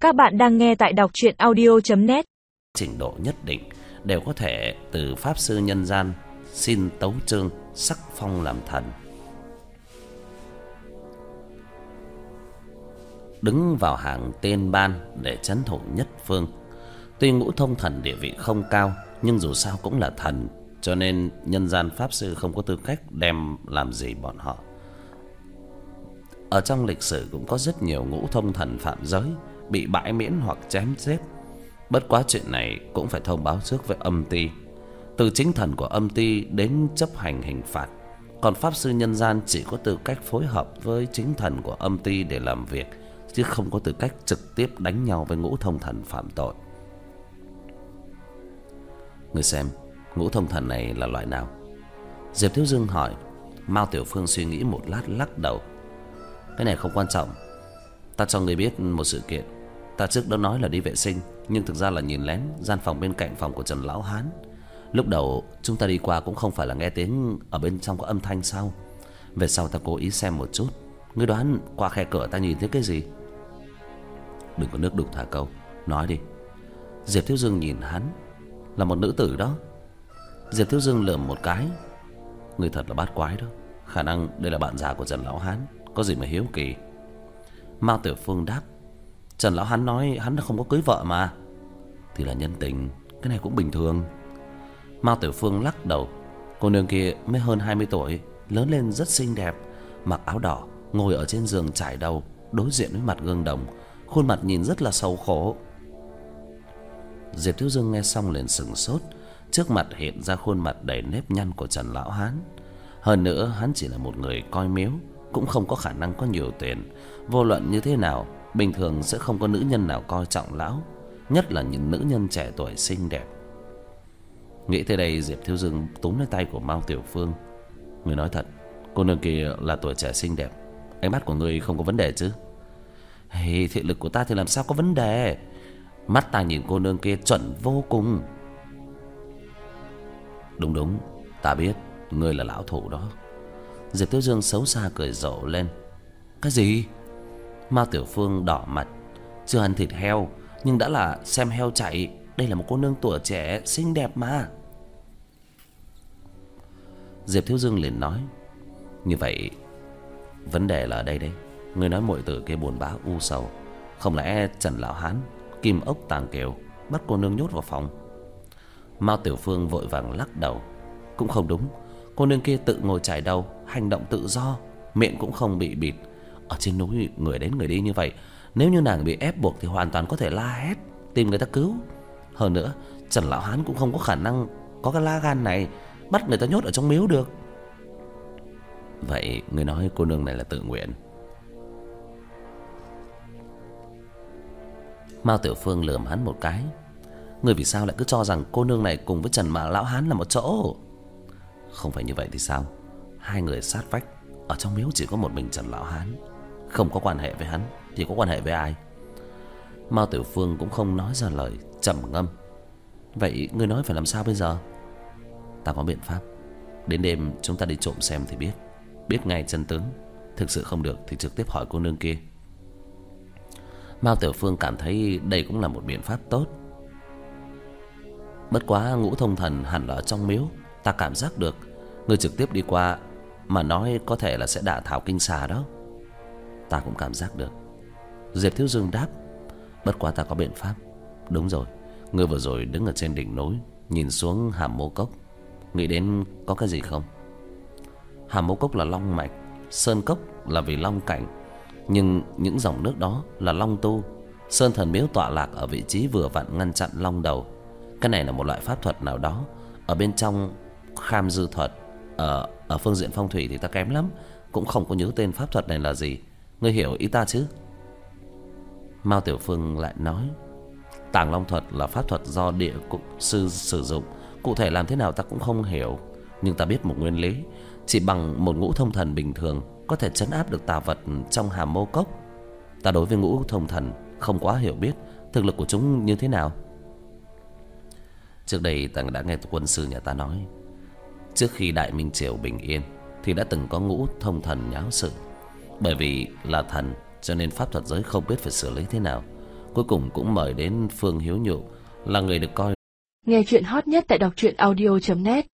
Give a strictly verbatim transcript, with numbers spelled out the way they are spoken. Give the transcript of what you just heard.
Các bạn đang nghe tại đọc truyện audio chấm net. Trình độ nhất định đều có thể từ pháp sư nhân gian xin tấu chương sắc phong làm thần. Đứng vào hàng tên ban để trấn thủ nhất phương. Tuy ngũ thông thần địa vị không cao, nhưng dù sao cũng là thần, cho nên nhân gian pháp sư không có tư cách đem làm gì bọn họ. Ở trong lịch sử cũng có rất nhiều ngũ thông thần phạm giới bị bãi miễn hoặc chém giết. Bất quá chuyện này cũng phải thông báo trước với âm ty, từ chính thần của âm ty đến chấp hành hình phạt. Còn pháp sư nhân gian chỉ có tư cách phối hợp với chính thần của âm ty để làm việc, chứ không có tư cách trực tiếp đánh nhau với ngũ thông thần phạm tội. Người xem, ngũ thông thần này là loại nào? Diệp Thiếu Dương hỏi. Mao Tiểu Phương suy nghĩ một lát lắc đầu. Cái này không quan trọng. Ta cho người biết một sự kiện. Ta trước đó nói là đi vệ sinh, nhưng thực ra là nhìn lén gian phòng bên cạnh phòng của Trần Lão Hán. Lúc đầu chúng ta đi qua cũng không phải là nghe tiếng ở bên trong có âm thanh sao? Về sau ta cố ý xem một chút. Ngươi đoán qua khe cửa ta nhìn thấy cái gì? Đừng có nước đục thả câu, nói đi. Diệp Thiếu Dương nhìn hắn. Là một nữ tử đó. Diệp Thiếu Dương lườm một cái. Người thật là bát quái đó. Khả năng đây là bạn già của Trần Lão Hán, có gì mà hiếu kỳ. Mao Tiểu Phương đáp. Trần Lão Hán nói hắn đã không có cưới vợ mà. Thì là nhân tình, cái này cũng bình thường. Mao Tiểu Phương lắc đầu. Cô nương kia mới hơn hai mươi tuổi, lớn lên rất xinh đẹp, mặc áo đỏ, ngồi ở trên giường trải đầu, đối diện với mặt gương đồng, khuôn mặt nhìn rất là sầu khổ. Diệp Thiếu Dương nghe xong liền sững sốt. Trước mặt hiện ra khuôn mặt đầy nếp nhăn của Trần Lão Hán. Hơn nữa hắn chỉ là một người coi miếu, cũng không có khả năng có nhiều tiền. Vô luận như thế nào, bình thường sẽ không có nữ nhân nào coi trọng lão, nhất là những nữ nhân trẻ tuổi xinh đẹp. Nghĩ tới đây, Diệp Thiếu Dương túm lấy tay của Mao Tiểu Phương. Người nói thật, cô nương kia là tuổi trẻ xinh đẹp, ánh mắt của người không có vấn đề chứ? Hey, thị lực của ta thì làm sao có vấn đề? Mắt ta nhìn cô nương kia chuẩn vô cùng. Đúng đúng, ta biết ngươi là lão thủ đó. Diệp Thiếu Dương xấu xa cười rộ lên. Cái gì? Mao Tiểu Phương đỏ mặt. Chưa ăn thịt heo, nhưng đã là xem heo chạy. Đây là một cô nương tuổi trẻ xinh đẹp mà. Diệp Thiếu Dương liền nói. Như vậy vấn đề là ở đây đấy. Ngươi nói muội tử kia buồn bã u sầu, không lẽ Trần Lão Hán kim ốc tàng kiều bắt cô nương nhốt vào phòng? Mao Tiểu Phương vội vàng lắc đầu. Cũng không đúng. Cô nương kia tự ngồi trải đầu, hành động tự do, miệng cũng không bị bịt. Ở trên núi người đến người đi như vậy, nếu như nàng bị ép buộc thì hoàn toàn có thể la hét tìm người ta cứu. Hơn nữa Trần Lão Hán cũng không có khả năng có cái lá gan này bắt người ta nhốt ở trong miếu được. Vậy người nói cô nương này là tự nguyện? Mao Tiểu Phương lườm hắn một cái. Người vì sao lại cứ cho rằng cô nương này cùng với Trần Mà Lão Hán là một chỗ? Không phải như vậy thì sao? Hai người sát vách, ở trong miếu chỉ có một mình Trần Lão Hán, không có quan hệ với hắn thì có quan hệ với ai? Mao Tiểu Phương cũng không nói ra lời, trầm ngâm. Vậy ngươi nói phải làm sao bây giờ? Ta có biện pháp. Đến đêm chúng ta đi trộm xem thì biết, biết ngay chân tướng. Thực sự không được thì trực tiếp hỏi cô nương kia. Mao Tiểu Phương cảm thấy đây cũng là một biện pháp tốt. Bất quá ngũ thông thần hẳn là ở trong miếu, ta cảm giác được. Người trực tiếp đi qua mà nói có thể là sẽ đả thảo kinh xà đó. Ta cũng cảm giác được. Diệp Thiếu Dương đáp. Bất quá ta có biện pháp. Đúng rồi, ngươi vừa rồi đứng ở trên đỉnh núi nhìn xuống Hàm Mô Cốc, nghĩ đến có cái gì không? Hàm Mô Cốc là long mạch, Sơn Cốc là vì long cảnh, nhưng những dòng nước đó là long tu. Sơn thần miếu tọa lạc ở vị trí vừa vặn ngăn chặn long đầu. Cái này là một loại pháp thuật nào đó ở bên trong kham dư thuật. Ở, ở phương diện phong thủy thì ta kém lắm, cũng không có nhớ tên pháp thuật này là gì. Ngươi hiểu ý ta chứ? Mao Tiểu Phương lại nói. Tàng long thuật là pháp thuật do địa cục sư sử dụng. Cụ thể làm thế nào ta cũng không hiểu, nhưng ta biết một nguyên lý. Chỉ bằng một ngũ thông thần bình thường có thể trấn áp được tà vật trong Hàm Mô Cốc. Ta đối với ngũ thông thần không quá hiểu biết, thực lực của chúng như thế nào. Trước đây ta đã nghe quân sư nhà ta nói, trước khi Đại Minh Triều bình yên thì đã từng có ngũ thông thần nháo sự. Bởi vì là thần cho nên pháp thuật giới không biết phải xử lý thế nào. Cuối cùng cũng mời đến Phương Hiếu Nhụ, là người được coi. Nghe chuyện hot nhất tại đọc truyện audio chấm net.